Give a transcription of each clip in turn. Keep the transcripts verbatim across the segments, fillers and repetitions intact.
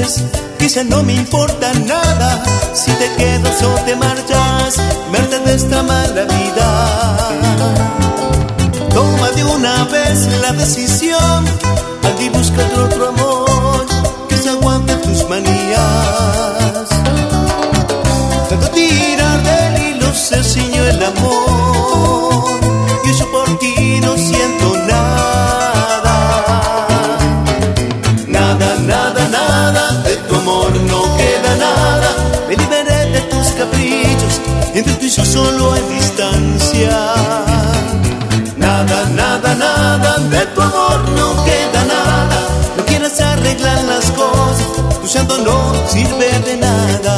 sabes que ya no me importa nada. Si te quedas o te marchas, verte de esta mala vida. Toma de una vez la decisión, allí busca otro, otro amor que se aguante tus manías. Tanto tirar del hilo se ciñó el amor, y yo por ti no siento nada. Nada, nada, nada, de tu amor no queda nada. Me liberé de tus caprichos, entre tú y yo solo hay distancia. Nada, nada, nada, de tu amor no queda nada. No quieras arreglar las cosas, tu llanto no sirve de nada.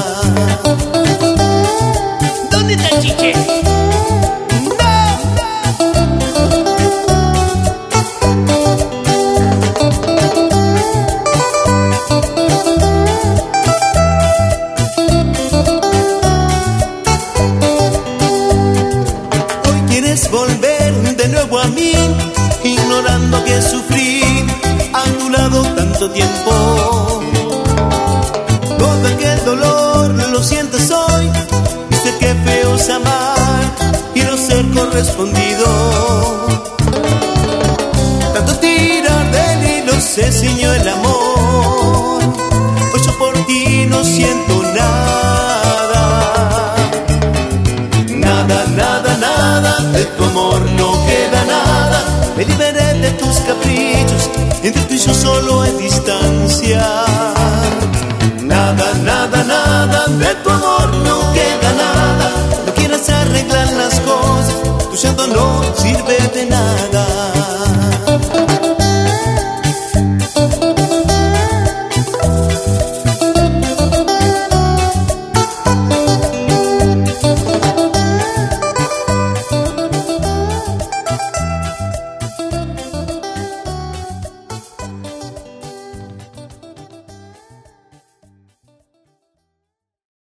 ¿Dónde está el chiche? Hoy quieres volver de nuevo a mí, ignorando que sufrí a tu lado tanto tiempo. Todo aquel dolor lo sientes hoy. Viste que feo es amar y no ser correspondido. Tanto tirar del hilo se ciñó el amor. Hoy yo por ti no siento nada. Nada, nada, nada, de tu amor no queda nada. Me liberé de tus caprichos, entre tú y yo solo hay distancia. Nada, nada, nada, de tu